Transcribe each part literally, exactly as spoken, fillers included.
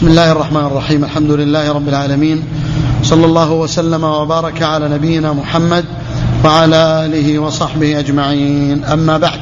بسم الله الرحمن الرحيم. الحمد لله رب العالمين، صلى الله وسلم وبارك على نبينا محمد وعلى آله وصحبه أجمعين. أما بعد،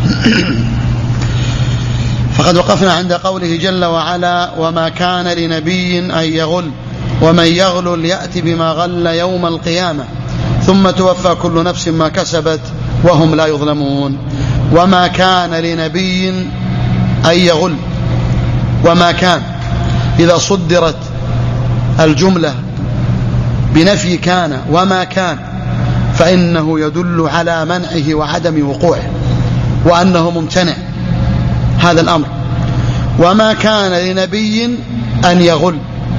فقد وقفنا عند قوله جل وعلا: وما كان لنبي أن يغل ومن يغلل يأتي بما غل يوم القيامة ثم توفى كل نفس ما كسبت وهم لا يظلمون. وما كان لنبي أن يغل، وما كان إذا صدرت الجملة بنفي كان وما كان فإنه يدل على منعه وعدم وقوعه وأنه ممتنع هذا الأمر. وما كان لنبي أن يغل،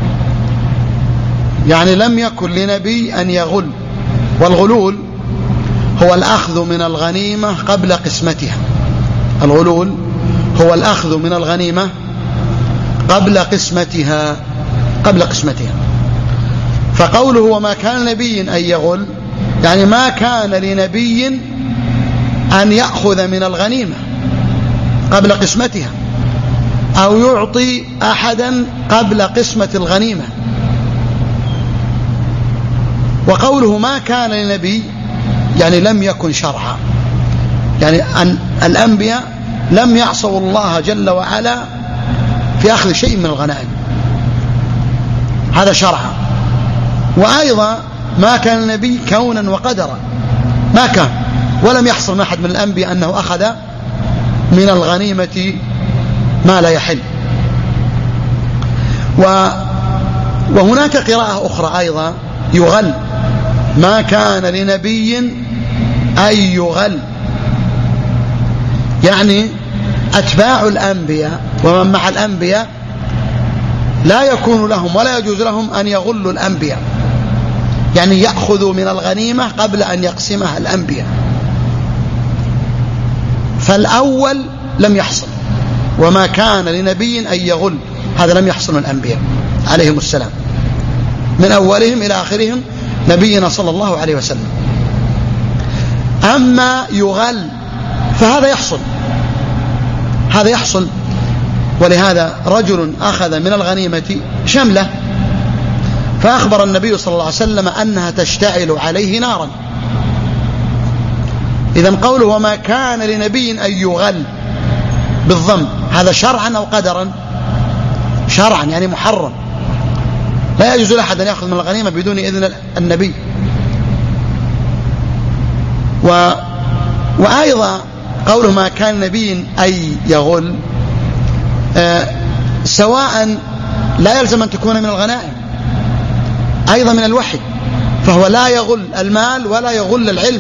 يعني لم يكن لنبي أن يغل. والغلول هو الأخذ من الغنيمة قبل قسمتها. الغلول هو الأخذ من الغنيمة قبل قسمتها قبل قسمتها فقوله وما كان لنبي أن يغل، يعني ما كان لنبي أن يأخذ من الغنيمة قبل قسمتها أو يعطي أحدا قبل قسمة الغنيمة. وقوله ما كان لنبي يعني لم يكن شرعا، يعني أن الأنبياء لم يعصوا الله جل وعلا في أخذ شيء من الغنائم، هذا شرعا. وأيضا ما كان النبي كونا وقدرا، ما كان ولم يحصل من أحد من الأنبياء أنه أخذ من الغنيمة ما لا يحل. وهناك قراءة أخرى أيضا يغل، ما كان لنبي أن يغل، يعني أتباع الأنبياء ومن مع الأنبياء لا يكون لهم ولا يجوز لهم أن يغلوا الأنبياء، يعني يأخذوا من الغنيمة قبل أن يقسمها الأنبياء. فالأول لم يحصل، وما كان لنبي أن يغل، هذا لم يحصل من الأنبياء عليهم السلام من أولهم إلى آخرهم نبينا صلى الله عليه وسلم. أما يغل فهذا يحصل، هذا يحصل. ولهذا رجل أخذ من الغنيمة شملة فأخبر النبي صلى الله عليه وسلم أنها تشتعل عليه نارا. إذن قوله وما كان لنبي أن يغل بالضم، هذا شرعا أو قدرا؟ شرعا، يعني محرم، لا يجوز لأحد أن يأخذ من الغنيمة بدون إذن النبي. و... وأيضا قوله ما كان نبي أي يغل، آه سواء لا يلزم أن تكون من الغنائم، أيضا من الوحي، فهو لا يغل المال ولا يغل العلم.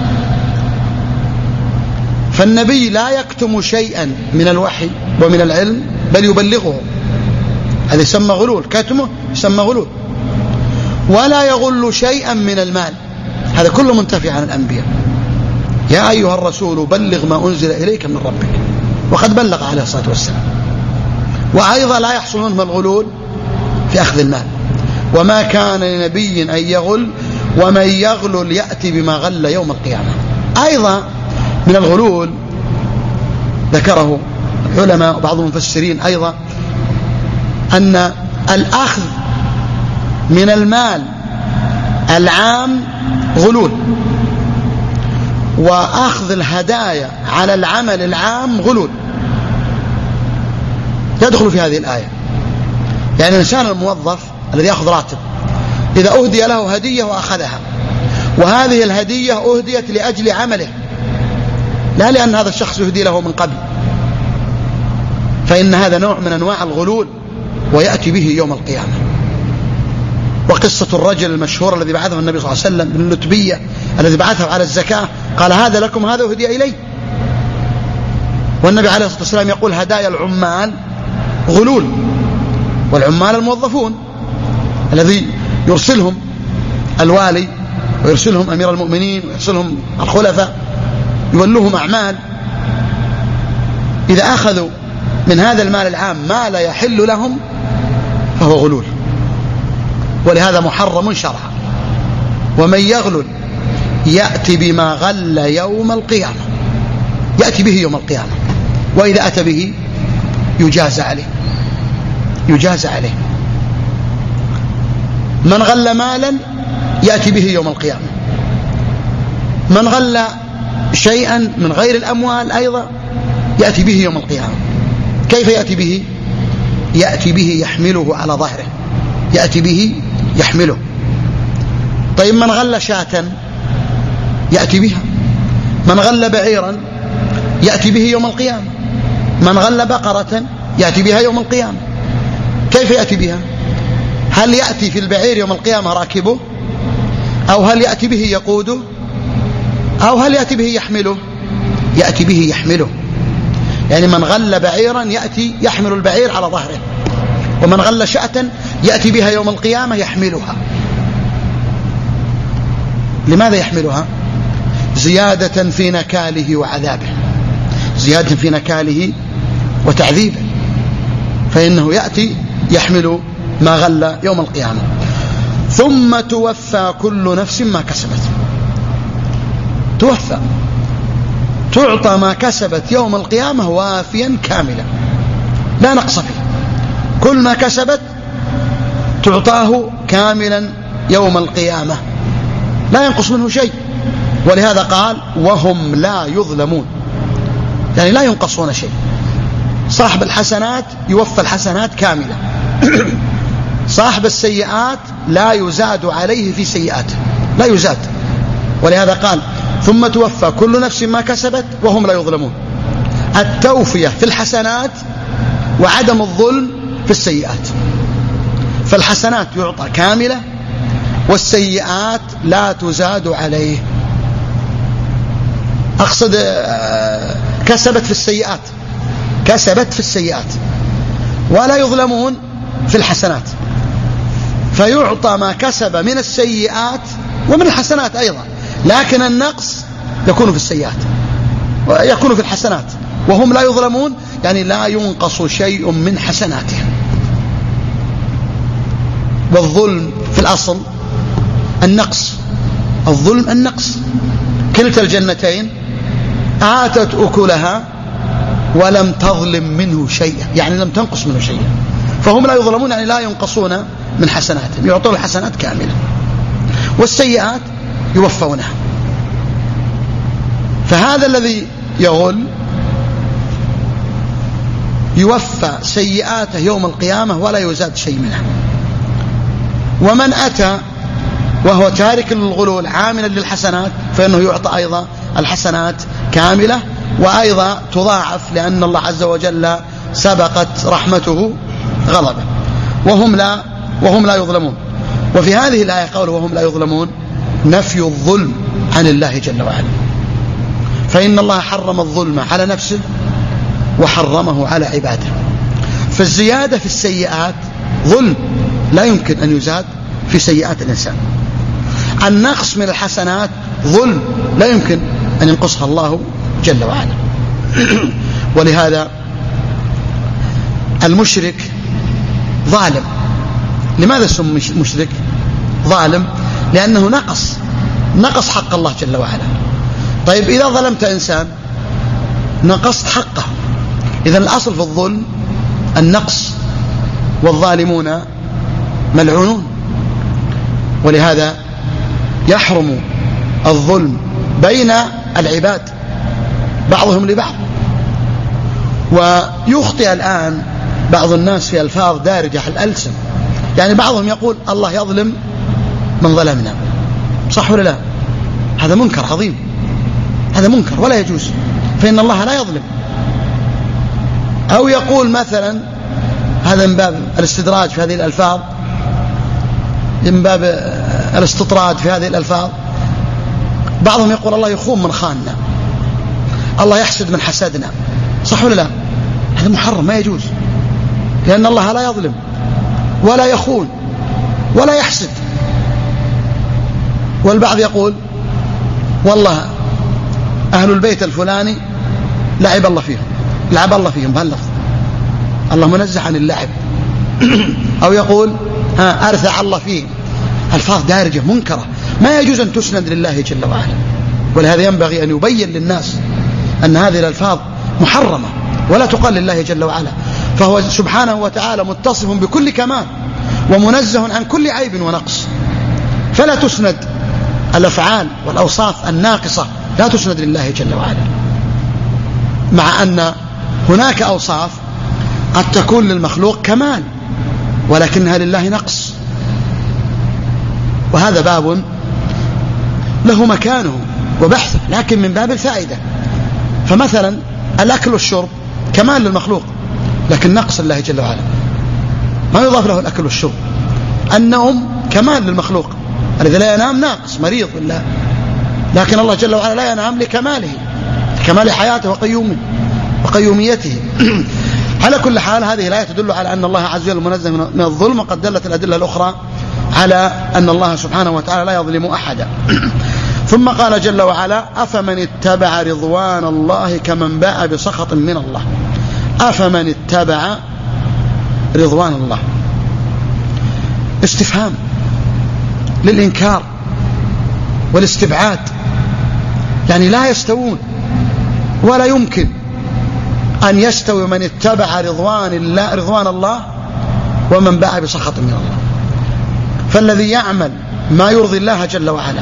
فالنبي لا يكتم شيئا من الوحي ومن العلم بل يبلغه، هذا يسمى غلول، كتمه يسمى غلول. ولا يغل شيئا من المال، هذا كله منتفي عن الأنبياء. يا أيها الرسول بلغ ما أنزل إليك من ربك، وقد بلغ عليه الصلاة والسلام. وأيضا لا يحصل منهم الغلول في أخذ المال. وما كان لنبي أن يغل ومن يغلل يأتي بما غل يوم القيامة. أيضا من الغلول ذكره العلماء وبعض المفسرين أيضا أن الأخذ من المال العام غلول، وأخذ الهدايا على العمل العام غلول، يدخل في هذه الآية. يعني الإنسان الموظف الذي يأخذ راتب إذا أهدي له هدية وأخذها، وهذه الهدية أهديت لأجل عمله لا لأن هذا الشخص يهدي له من قبل، فإن هذا نوع من أنواع الغلول ويأتي به يوم القيامة. وقصة الرجل المشهور الذي بعثه النبي صلى الله عليه وسلم من اللتبية الذي بعثه على الزكاة، قال هذا لكم، هذا هدي إلي. والنبي عليه الصلاة والسلام يقول هدايا العمال غلول، والعمال الموظفون الذي يرسلهم الوالي ويرسلهم أمير المؤمنين ويرسلهم الخلفاء يولوهم أعمال، إذا أخذوا من هذا المال العام ما لا يحل لهم فهو غلول، ولهذا محرم شرعا. ومن يغلل يأتي بما غل يوم القيامة، يأتي به يوم القيامة، وإذا أتى به يجازى عليه. يجازى عليه. من غل مالا يأتي به يوم القيامة. من غل شيئا من غير الأموال أيضا يأتي به يوم القيامة. كيف يأتي به؟ يأتي به يحمله على ظهره، يأتي به يحمله. طيب من غل شاة يأتي بها. من غل بعيرا يأتي به يوم القيامة. من غل بقرة يأتي بها يوم القيامة. كيف يأتي بها؟ هل يأتي في البعير يوم القيامة راكبه، أو هل يأتي به يقوده، أو هل يأتي به يحمله؟ يأتي به يحمله. يعني من غل بعيرا يأتي يحمل البعير على ظهره، ومن غل شاة يأتي بها يوم القيامة يحملها. لماذا يحملها؟ زيادة في نكاله وعذابه، زيادة في نكاله وتعذيبه، فإنه يأتي يحمل ما غل يوم القيامة. ثم توفى كل نفس ما كسبت. توفى، تعطى ما كسبت يوم القيامة وافيا كاملا لا نقص فيه. كل ما كسبت تعطاه كاملا يوم القيامة لا ينقص منه شيء. ولهذا قال وهم لا يظلمون، يعني لا ينقصون شيء. صاحب الحسنات يوفى الحسنات كاملة، صاحب السيئات لا يزاد عليه في سيئاته، لا يزاد. ولهذا قال ثم توفى كل نفس ما كسبت وهم لا يظلمون. التوفية في الحسنات وعدم الظلم في السيئات. فالحسنات يعطى كاملة والسيئات لا تزاد عليه. أقصد كسبت في السيئات، كسبت في السيئات، ولا يظلمون في الحسنات، فيعطى ما كسب من السيئات ومن الحسنات أيضا، لكن النقص يكون في السيئات ويكون في الحسنات. وهم لا يظلمون يعني لا ينقص شيء من حسناتهم. والظلم في الأصل النقص، الظلم النقص. كلتا الجنتين آتت أكلها ولم تظلم منه شيئا، يعني لم تنقص منه شيئا. فهم لا يظلمون يعني لا ينقصون من حسناتهم، يعطون الحسنات كاملة، والسيئات يوفونها. فهذا الذي يغل يوفى سيئاته يوم القيامة ولا يزاد شيء منها. ومن أتى وهو تارك للغلول عاملا للحسنات فإنه يعطى أيضا الحسنات كاملة، وأيضا تضاعف، لأن الله عز وجل سبقت رحمته غضبه. وهم لا وهم لا يظلمون. وفي هذه الآية قوله وهم لا يظلمون نفي الظلم عن الله جل وعلا، فإن الله حرم الظلم على نفسه وحرمه على عباده. فالزيادة في السيئات ظلم لا يمكن أن يزاد في سيئات الإنسان. النقص من الحسنات ظلم لا يمكن أن ينقصها الله جل وعلا. ولهذا المشرك ظالم. لماذا سمي مشرك ظالم؟ لأنه نقص نقص حق الله جل وعلا. طيب إذا ظلمت إنسان نقصت حقه. إذن الأصل في الظلم النقص، والظالمون ملعونون. ولهذا يحرم الظلم بين العباد بعضهم لبعض. ويخطئ الآن بعض الناس في ألفاظ دارجة الألسن، يعني بعضهم يقول الله يظلم من ظلمنا، صح ولا لا؟ هذا منكر عظيم، هذا منكر ولا يجوز، فإن الله لا يظلم. أو يقول مثلا هذا من باب الاستدراج في هذه الألفاظ، من باب الاستطراد في هذه الألفاظ. بعضهم يقول الله يخون من خاننا، الله يحسد من حسدنا، صح ولا لا؟ هذا محرم ما يجوز، لأن الله لا يظلم ولا يخون ولا يحسد. والبعض يقول والله أهل البيت الفلاني لعب الله فيهم، لعب الله فيهم بهاللفظ، الله منزه عن اللعب. أو يقول ها أرثع الله فيهم. ألفاظ دارجة منكرة ما يجوز أن تسند لله جل وعلا. ولهذا ينبغي أن يبين للناس أن هذه الألفاظ محرمة ولا تقال لله جل وعلا. فهو سبحانه وتعالى متصف بكل كمال ومنزه عن كل عيب ونقص، فلا تسند الأفعال والأوصاف الناقصة لا تسند لله جل وعلا، مع أن هناك أوصاف قد تكون للمخلوق كمال ولكنها لله نقص، وهذا باب له مكانه وبحثه، لكن من باب الفائدة. فمثلا الأكل والشرب كمال للمخلوق لكن نقص لله جل وعلا، ما يضاف له الأكل والشرب. النوم كمال للمخلوق، الذي لا ينام ناقص مريض بالله، لكن الله جل وعلا لا ينام لكماله، لكمال حياته وقيومه وقيوميته. على كل حال هذه الآية تدل على أن الله عز وجل منزه من الظلم، وقد دلت الأدلة الأخرى على أن الله سبحانه وتعالى لا يظلم أحدا. ثم قال جل وعلا: أفمن اتبع رضوان الله كمن باء بسخط من الله. أفمن اتبع رضوان الله استفهام للإنكار والاستبعاد، يعني لا يستوون ولا يمكن أن يستوي من اتبع رضوان الله رضوان الله ومن باء بسخط من الله. فالذي يعمل ما يرضي الله جل وعلا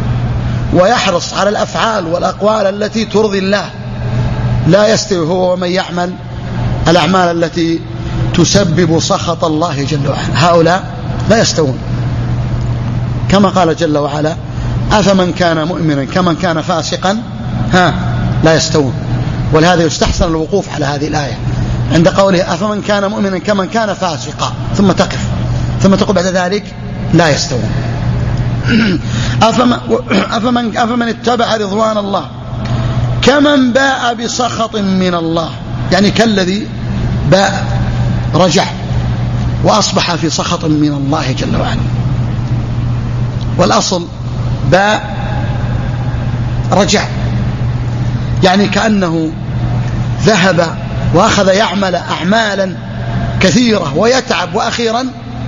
ويحرص على الأفعال والأقوال التي ترضي الله لا يستوي هو ومن يعمل الأعمال التي تسبب سخط الله جل وعلا، هؤلاء لا يستوون. كما قال جل وعلا: أفمن كان مؤمنا كمن كان فاسقا ها لا يستوون. ولهذا يستحسن الوقوف على هذه الآية عند قوله أفمن كان مؤمنا كمن كان فاسقا، ثم تقف ثم تقول بعد ذلك لا يستوون. أفمن, أفمن, أفمن اتبع رضوان الله كمن باء بسخط من الله، يعني كالذي باء رجع وأصبح في سخط من الله جل وعلا. والأصل باء رجع، يعني كأنه ذهب وأخذ يعمل أعمالا كثيرة ويتعب وأخيرا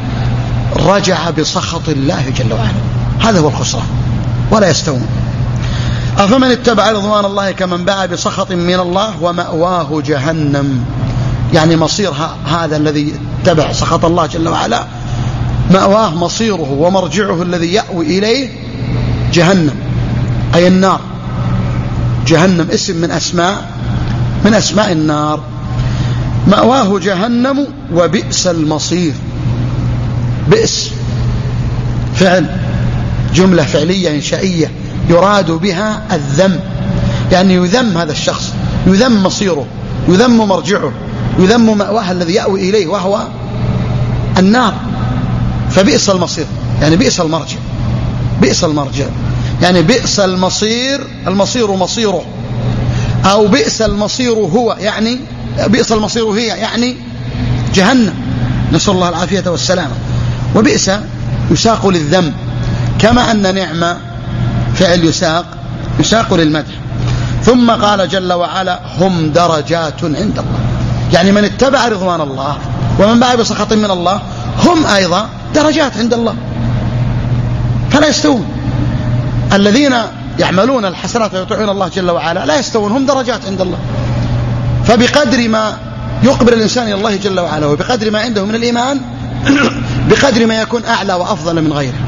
رجع بسخط الله جل وعلا. هذا هو الخسران، ولا يستوون. أفمن اتبع رضوان الله كمن باء بسخط من الله ومأواه جهنم، يعني مصير هذا الذي اتبع سخط الله جل وعلا مأواه مصيره ومرجعه الذي يأوي إليه جهنم، أي النار. جهنم اسم من أسماء من أسماء النار. مأواه جهنم وبئس المصير. بئس فعل، جملة فعلية إنشائية يراد بها الذم، يعني يذم هذا الشخص، يذم مصيره، يذم مرجعه، يذم مأواه الذي يأوي إليه وهو النار. فبئس المصير يعني بئس المرجع، بئس المرجع يعني بئس المصير، المصير مصيره، أو بئس المصير هو، يعني بئس المصير هي يعني جهنم، نسأل الله العافية والسلامة. وبئس يساق للذم، كما أن نعمة فعل يساق يساق للمدح. ثم قال جل وعلا: هم درجات عند الله، يعني من اتبع رضوان الله ومن باء بسخط من الله هم أيضا درجات عند الله، فلا يستوون. الذين يعملون الحسنات ويطيعون الله جل وعلا لا يستوون، هم درجات عند الله. فبقدر ما يقبل الإنسان إلى الله جل وعلا وبقدر ما عنده من الإيمان بقدر ما يكون أعلى وأفضل من غيره.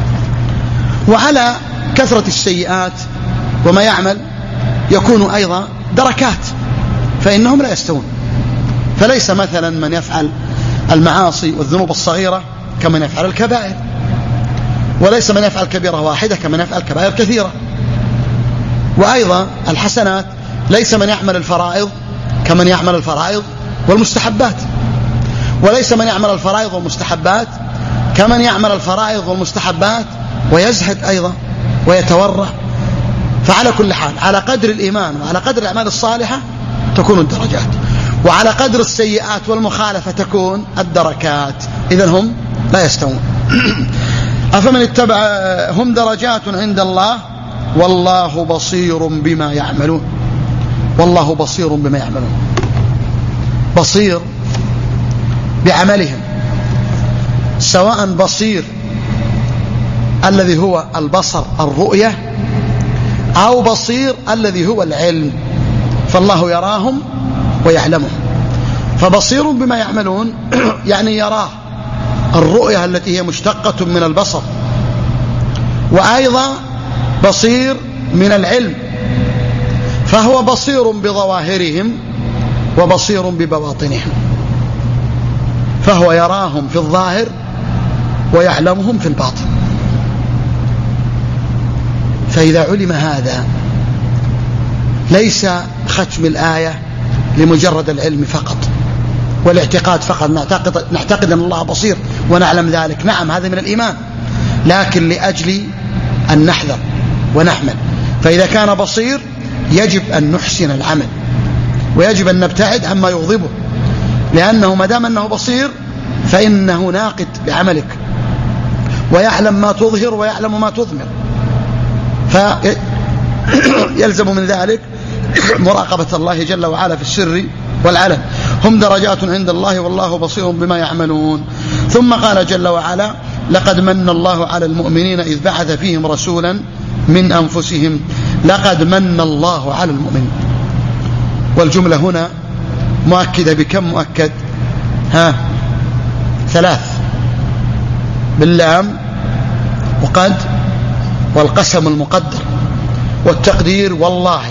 وعلى كثرة السيئات وما يعمل يكون أيضا دركات، فإنهم لا يستوون. فليس مثلا من يفعل المعاصي والذنوب الصغيرة كمن يفعل الكبائر، وليس من يفعل كبيرة واحدة كمن يفعل كبائر كثيرة. وأيضا الحسنات ليس من يعمل الفرائض كمن يعمل الفرائض والمستحبات، وليس من يعمل الفرائض والمستحبات كمن يعمل الفرائض والمستحبات ويزهد أيضا ويتورع. فعلى كل حال على قدر الإيمان وعلى قدر الأعمال الصالحة تكون الدرجات، وعلى قدر السيئات والمخالفة تكون الدركات. إذن هم لا يستوون. أفمن اتبع هم درجات عند الله والله بصير بما يعملون. والله بصير بما يعملون، بصير بعملهم، سواء بصير الذي هو البصر الرؤية أو بصير الذي هو العلم، فالله يراهم ويعلمهم. فبصير بما يعملون يعني يراه، الرؤية التي هي مشتقة من البصر، وأيضا بصير من العلم، فهو بصير بظواهرهم وبصير ببواطنهم، فهو يراهم في الظاهر ويعلمهم في الباطن. فإذا علم هذا ليس ختم الآية لمجرد العلم فقط والاعتقاد فقط، نعتقد, نعتقد أن الله بصير ونعلم ذلك، نعم هذا من الإيمان، لكن لأجل أن نحذر ونحمل. فإذا كان بصير يجب أن نحسن العمل، ويجب أن نبتعد عما يغضبه، لأنه ما دام أنه بصير فإنه ناقد بعملك، ويعلم ما تظهر ويعلم ما تضمر، فيلزم من ذلك مراقبة الله جل وعلا في السر والعلن. هم درجات عند الله والله بصير بما يعملون. ثم قال جل وعلا: لقد من الله على المؤمنين إذ بعث فيهم رسولا من أنفسهم. لقد من الله على المؤمنين، والجملة هنا مؤكدة بكم مؤكد؟ ها ثلاث، باللام وقد والقسم المقدر والتقدير والله.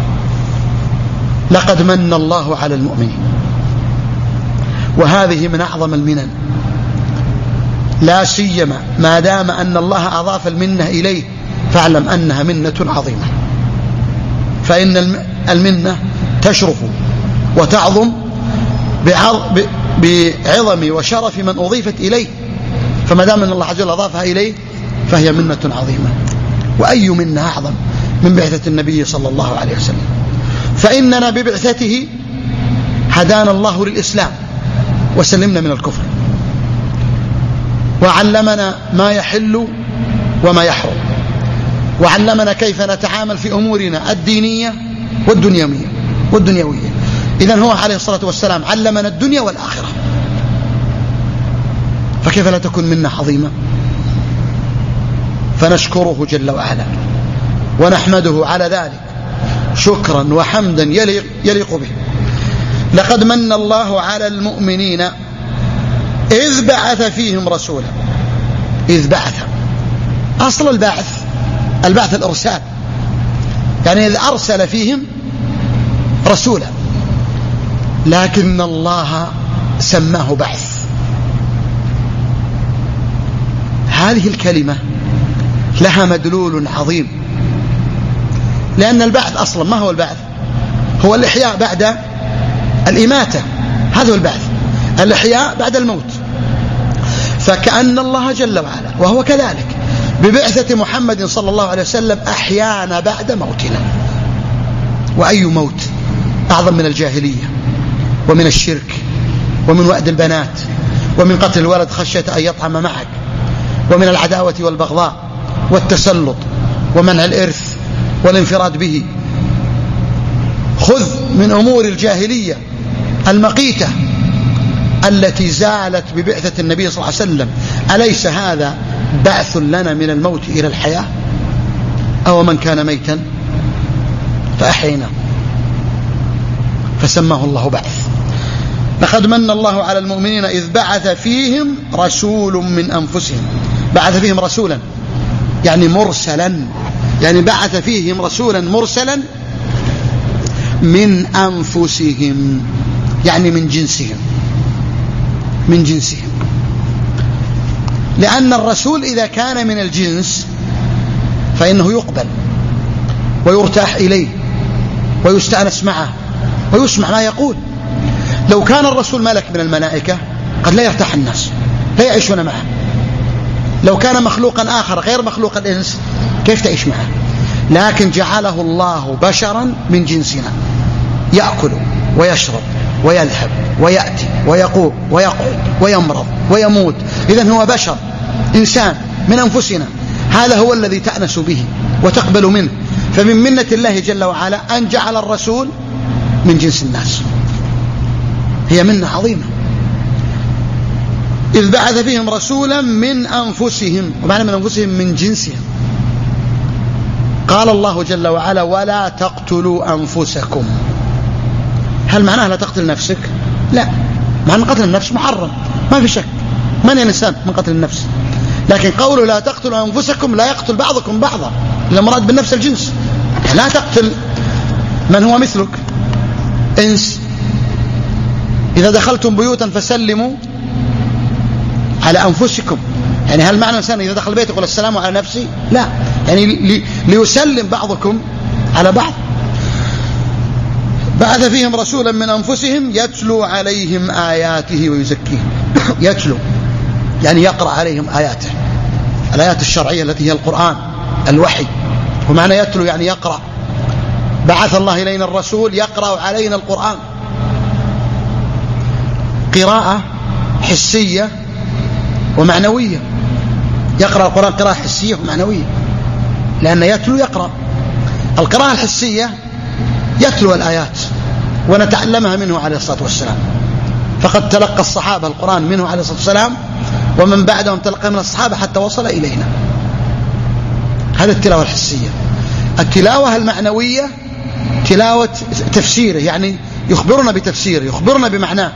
لقد من الله على المؤمنين، وهذه من أعظم المنن، لا سيما ما دام أن الله أضاف المنة إليه، فاعلم أنها منة عظيمة، فإن المنة تشرف وتعظم بعظم وشرف من أضيفت إليه، فما دام أن الله عز وجل أضافها إليه فهي منة عظيمة. وأي منة أعظم من بعثة النبي صلى الله عليه وسلم؟ فإننا ببعثته هدانا الله للإسلام وسلمنا من الكفر، وعلمنا ما يحل وما يحرم، وعلمنا كيف نتعامل في أمورنا الدينية والدنيوية والدنيوية. إذن هو عليه الصلاة والسلام علمنا الدنيا والآخرة، فكيف لا تكون منا عظيمة؟ فنشكره جل وعلا ونحمده على ذلك شكرا وحمدا يليق, يليق به. لقد من الله على المؤمنين إذ بعث فيهم رسولا. إذ بعث، أصل البعث البعث الإرسال، يعني إذ أرسل فيهم رسولا، لكن الله سماه بعث. هذه الكلمة لها مدلول عظيم، لأن البعث أصلا ما هو البعث؟ هو الإحياء بعد الإماتة، هذا هو البعث، الإحياء بعد الموت. فكأن الله جل وعلا وهو كذلك ببعثة محمد صلى الله عليه وسلم أحيانا بعد موتنا. وأي موت أعظم من الجاهلية ومن الشرك ومن وأد البنات ومن قتل الولد خشية أن يطعم معك، ومن العداوة والبغضاء والتسلط ومنع الإرث والانفراد به. خذ من أمور الجاهلية المقيتة التي زالت ببعثة النبي صلى الله عليه وسلم. أليس هذا بعث لنا من الموت إلى الحياة؟ أو من كان ميتا فأحينا، فسماه الله بعث. لقد من الله على المؤمنين إذ بعث فيهم رسول من أنفسهم. بعث فيهم رسولا يعني مرسلا، يعني بعث فيهم رسولا مرسلا من أنفسهم، يعني من جنسهم، من جنسهم. لأن الرسول إذا كان من الجنس فإنه يقبل ويرتاح إليه ويستأنس معه ويسمع ما يقول. لو كان الرسول ملك من الملائكة قد لا يرتاح الناس، لا يعيشون معه. لو كان مخلوقا آخر غير مخلوق الإنس كيف تعيش معه؟ لكن جعله الله بشرا من جنسنا، يأكل ويشرب ويذهب ويأتي ويقوم ويقعد ويمرض ويموت. إذن هو بشر، إنسان من أنفسنا. هذا هو الذي تأنس به وتقبل منه. فمن منة الله جل وعلا أن جعل الرسول من جنس الناس، هي منة عظيمة. إذ بعث فيهم رسولا من أنفسهم، ومعنى من أنفسهم من جنسهم. قال الله جل وعلا: ولا تقتلوا أنفسكم. هل معناها لا تقتل نفسك؟ لا، معنى قتل النفس محرم ما في شك، من الإنسان من قتل النفس، لكن قوله لا تقتلوا أنفسكم لا يقتل بعضكم بعضا، المراد بالنفس الجنس، لا تقتل من هو مثلك إنس. إذا دخلتم بيوتا فسلموا على أنفسكم، يعني هل معنى الإنسان إذا دخل بيته يقول السلام على نفسي؟ لا، يعني لي ليسلم بعضكم على بعض. بعث فيهم رسولا من أنفسهم يتلو عليهم آياته ويزكيهم. يتلو يعني يقرأ عليهم آياته، الآيات الشرعية التي هي القرآن الوحي، ومعنى يتلو يعني يقرأ. بعث الله إلينا الرسول يقرأ علينا القرآن قراءة حسية ومعنوية، يقرأ القرآن قراءة حسية ومعنوية، لأن يتلو يقرأ. القراءة الحسية يتلو الآيات ونتعلمها منه عليه الصلاة والسلام، فقد تلقى الصحابة القرآن منه عليه الصلاة والسلام، ومن بعدهم تلقى من الصحابة حتى وصل إلينا. هذا التلاوة الحسية. التلاوة المعنوية تلاوة تفسيره، يعني يخبرنا بتفسيره، يخبرنا بمعناه،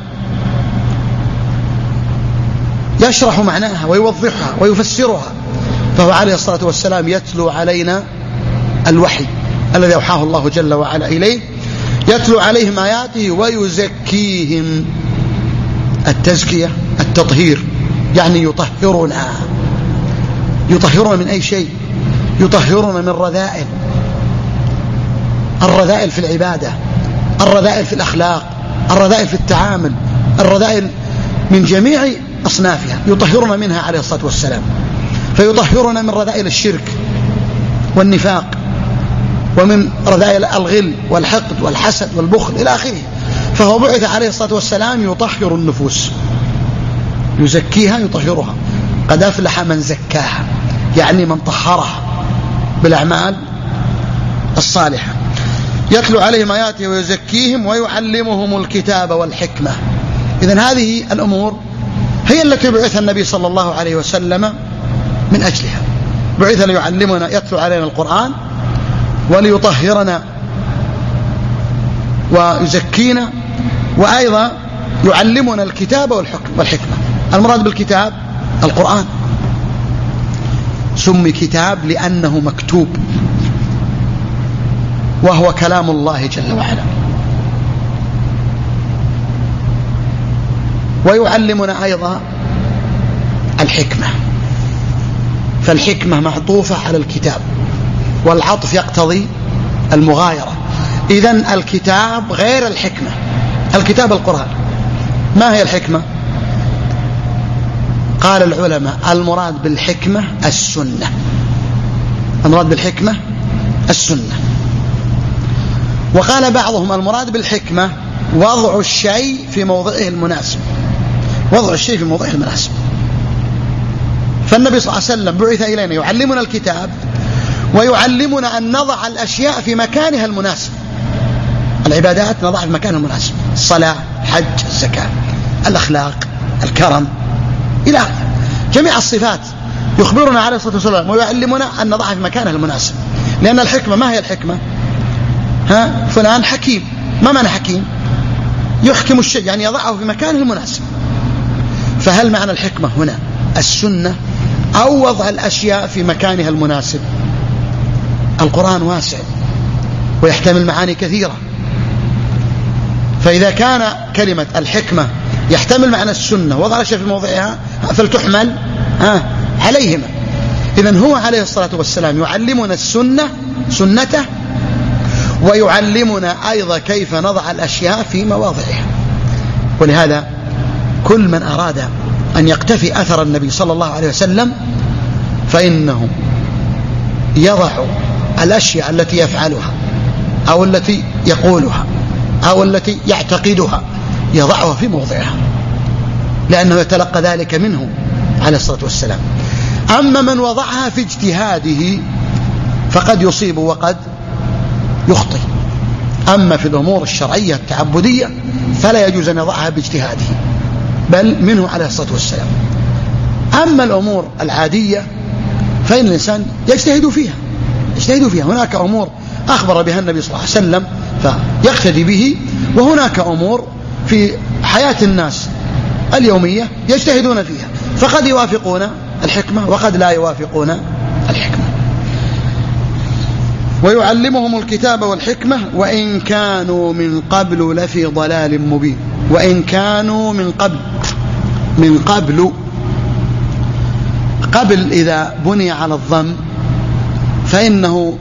يشرح معناها ويوضحها ويفسرها، فهو عليه الصلاة والسلام يتلو علينا الوحي الذي أوحاه الله جل وعلا إليه، يتلو عليهم آياته ويزكيهم. التزكية التطهير، يعني يطهرنا، يطهرنا من أي شيء؟ يطهرنا من رذائل، الرذائل في العبادة، الرذائل في الأخلاق، الرذائل في التعامل، الرذائل من جميع أصنافها يطهرنا منها عليه الصلاة والسلام. فيطهرنا من رذائل الشرك والنفاق، ومن رذائل الغل والحقد والحسد والبخل إلى آخره. فهو بعث عليه الصلاة والسلام يطهر النفوس، يزكيها يطهرها. قد أفلح من زكاها، يعني من طهرها بالأعمال الصالحة. يتلو عليهم آياته ويزكيهم ويعلمهم الكتاب والحكمة. إذن هذه الأمور هي التي بعث النبي صلى الله عليه وسلم من أجلها. بعث ليعلمنا، يتلو علينا القرآن وليطهرنا ويزكينا، وأيضا يعلمنا الكتاب والحكمة. المراد بالكتاب القرآن، سمي كتاب لأنه مكتوب وهو كلام الله جل وعلا. ويعلمنا أيضا الحكمة، فالحكمة معطوفة على الكتاب، والعطف يقتضي المغايرة. إذن الكتاب غير الحكمة. الكتاب القرآن. ما هي الحكمة؟ قال العلماء المراد بالحكمة السنة، المراد بالحكمة السنة. وقال بعضهم المراد بالحكمة وضع الشيء في موضعه المناسب، وضع الشيء في موضعه المناسب. فالنبي صلى الله عليه وسلم بعث إلينا يعلمنا الكتاب ويعلمنا أن نضع الأشياء في مكانها المناسب. العبادات نضع في مكانها المناسب، الصلاة، حج، الزكاة، الأخلاق، الكرم، إلى آخره. جميع الصفات يخبرنا عليه الصلاة والسلام ويعلمنا أن نضعها في مكانها المناسب. لأن الحكمة، ما هي الحكمة؟ ها فلان حكيم. ما معنى حكيم؟ يحكم الشيء، يعني يضعه في مكانه المناسب. فهل معنى الحكمة هنا السنة أو وضع الأشياء في مكانها المناسب؟ القرآن واسع ويحتمل معاني كثيرة، فإذا كان كلمة الحكمة يحتمل معنى السنة ووضع الأشياء في موضعها فلتحمل آه عليهما. إذن هو عليه الصلاة والسلام يعلمنا السنة سنته، ويعلمنا أيضا كيف نضع الأشياء في مواضعها. ولهذا كل من أراد أن يقتفي أثر النبي صلى الله عليه وسلم فإنه يضع الأشياء التي يفعلها أو التي يقولها أو التي يعتقدها يضعها في موضعها، لأنه يتلقى ذلك منه عليه الصلاة والسلام. أما من وضعها في اجتهاده فقد يصيب وقد يخطئ. أما في الأمور الشرعية التعبدية فلا يجوز أن يضعها باجتهاده، بل منه عليه الصلاة والسلام. أما الأمور العادية فإن الإنسان يجتهد فيها يجتهد فيها هناك أمور أخبر بها النبي صلى الله عليه وسلم فيقتدي به. وهناك أمور في حياة الناس اليومية يجتهدون فيها، فقد يوافقون الحكمة وقد لا يوافقون الحكمة. ويعلمهم الكتاب والحكمة وإن كانوا من قبل لفي ضلال مبين. وإن كانوا من قبل، من قبل قبل إذا بني على الضم فإنه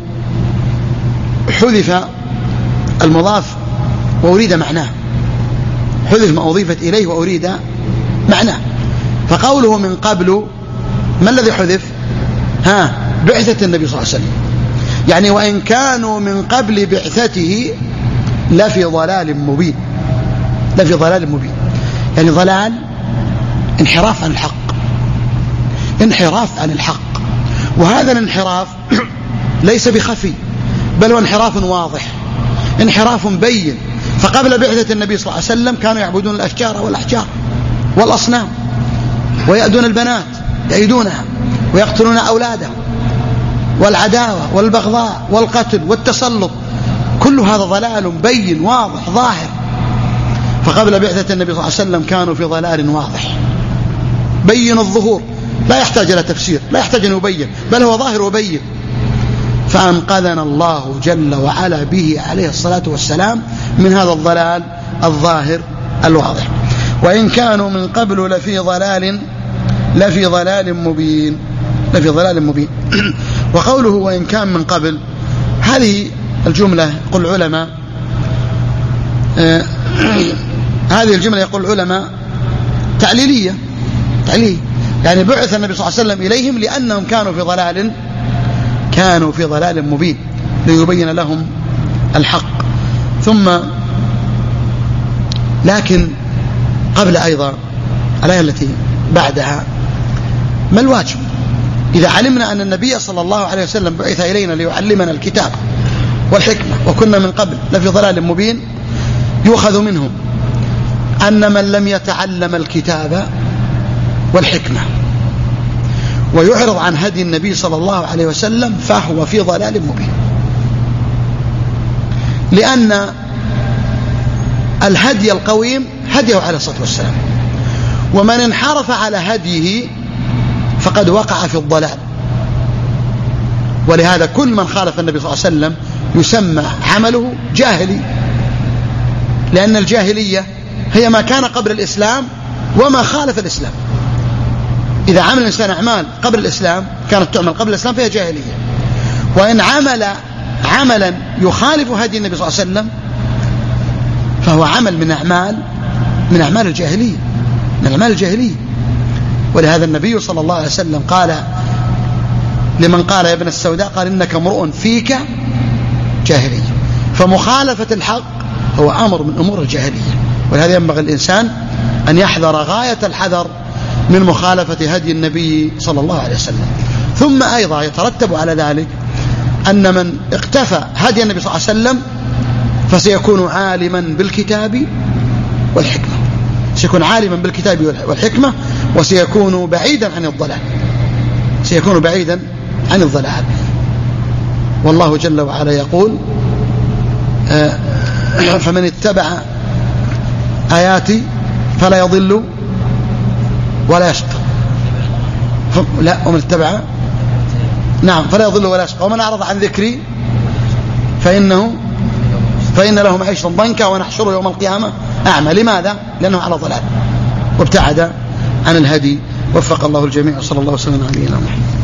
حذف المضاف وأريد معناه، حذف ما أضيفت إليه وأريد معناه. فقوله من قبل ما الذي حذف؟ ها بعثة النبي صلى الله عليه وسلم، يعني وإن كانوا من قبل بعثته لفي ضلال مبين، لفي ضلال مبين، يعني ضلال انحراف عن الحق، انحراف عن الحق. وهذا الانحراف ليس بخفي بل هو انحراف واضح، انحراف بين. فقبل بعثة النبي صلى الله عليه وسلم كانوا يعبدون الأشجار والأحجار والأصنام ويأدون البنات يعيدونها ويقتلون أولادهم، والعداوة والبغضاء والقتل والتسلط، كل هذا ضلال بين واضح ظاهر. فقبل بعثة النبي صلى الله عليه وسلم كانوا في ضلال واضح بين الظهور، لا يحتاج إلى تفسير، لا يحتاج أن يبين، بل هو ظاهر وبين. فأنقذنا الله جل وعلا به عليه الصلاة والسلام من هذا الضلال الظاهر الواضح. وإن كانوا من قبل لفي ضلال لفي ضلال مبين، لفي ضلال مبين. وقوله وإن كان من قبل، هذه الجملة يقول العلماء آه هذه الجملة يقول العلماء تعليلية، تعليل يعني بعث النبي صلى الله عليه وسلم إليهم لأنهم كانوا في ضلال كانوا في ضلال مبين ليبين لهم الحق. ثم لكن قبل أيضا الآية التي بعدها ما الواجب إذا علمنا أن النبي صلى الله عليه وسلم بعث إلينا ليعلمنا الكتاب والحكمة وكنا من قبل لفي ضلال مبين؟ يؤخذ منهم أن من لم يتعلم الكتاب والحكمة ويعرض عن هدي النبي صلى الله عليه وسلم فهو في ضلال مبين، لأن الهدي القويم هديه عليه الصلاة والسلام، ومن انحرف على هديه فقد وقع في الضلال. ولهذا كل من خالف النبي صلى الله عليه وسلم يسمى عمله جاهلي، لأن الجاهلية هي ما كان قبل الإسلام وما خالف الإسلام. إذا عمل الإنسان أعمال قبل الإسلام كانت تعمل قبل الإسلام فهي جاهلية، وإن عمل عملا يخالف هدي النبي صلى الله عليه وسلم فهو عمل من أعمال من أعمال الجاهلية، من أعمال الجاهلية. ولهذا النبي صلى الله عليه وسلم قال لمن قال يا ابن السوداء، قال إنك امرؤ فيك جاهلية. فمخالفة الحق هو أمر من أمور الجاهلية، ولهذا ينبغي الإنسان أن يحذر غاية الحذر من مخالفة هدي النبي صلى الله عليه وسلم. ثم أيضا يترتب على ذلك أن من اقتفى هدي النبي صلى الله عليه وسلم فسيكون عالما بالكتاب والحكمة، سيكون عالما بالكتاب والحكمة وسيكون بعيدا عن الضلال، سيكون بعيدا عن الضلال. والله جل وعلا يقول آه فمن اتبع آياتي فلا يضل ولا يشقى. لا ومن اتبع نعم فلا يضل ولا يشقى ومن أعرض عن ذكري فإنه فإن له معيشة ضنكا ونحشره يوم القيامة أعمى. لماذا؟ لأنه على ضلال وابتعد عن الهدي. وفق الله الجميع. صلى الله وسلم على نبينا محمد.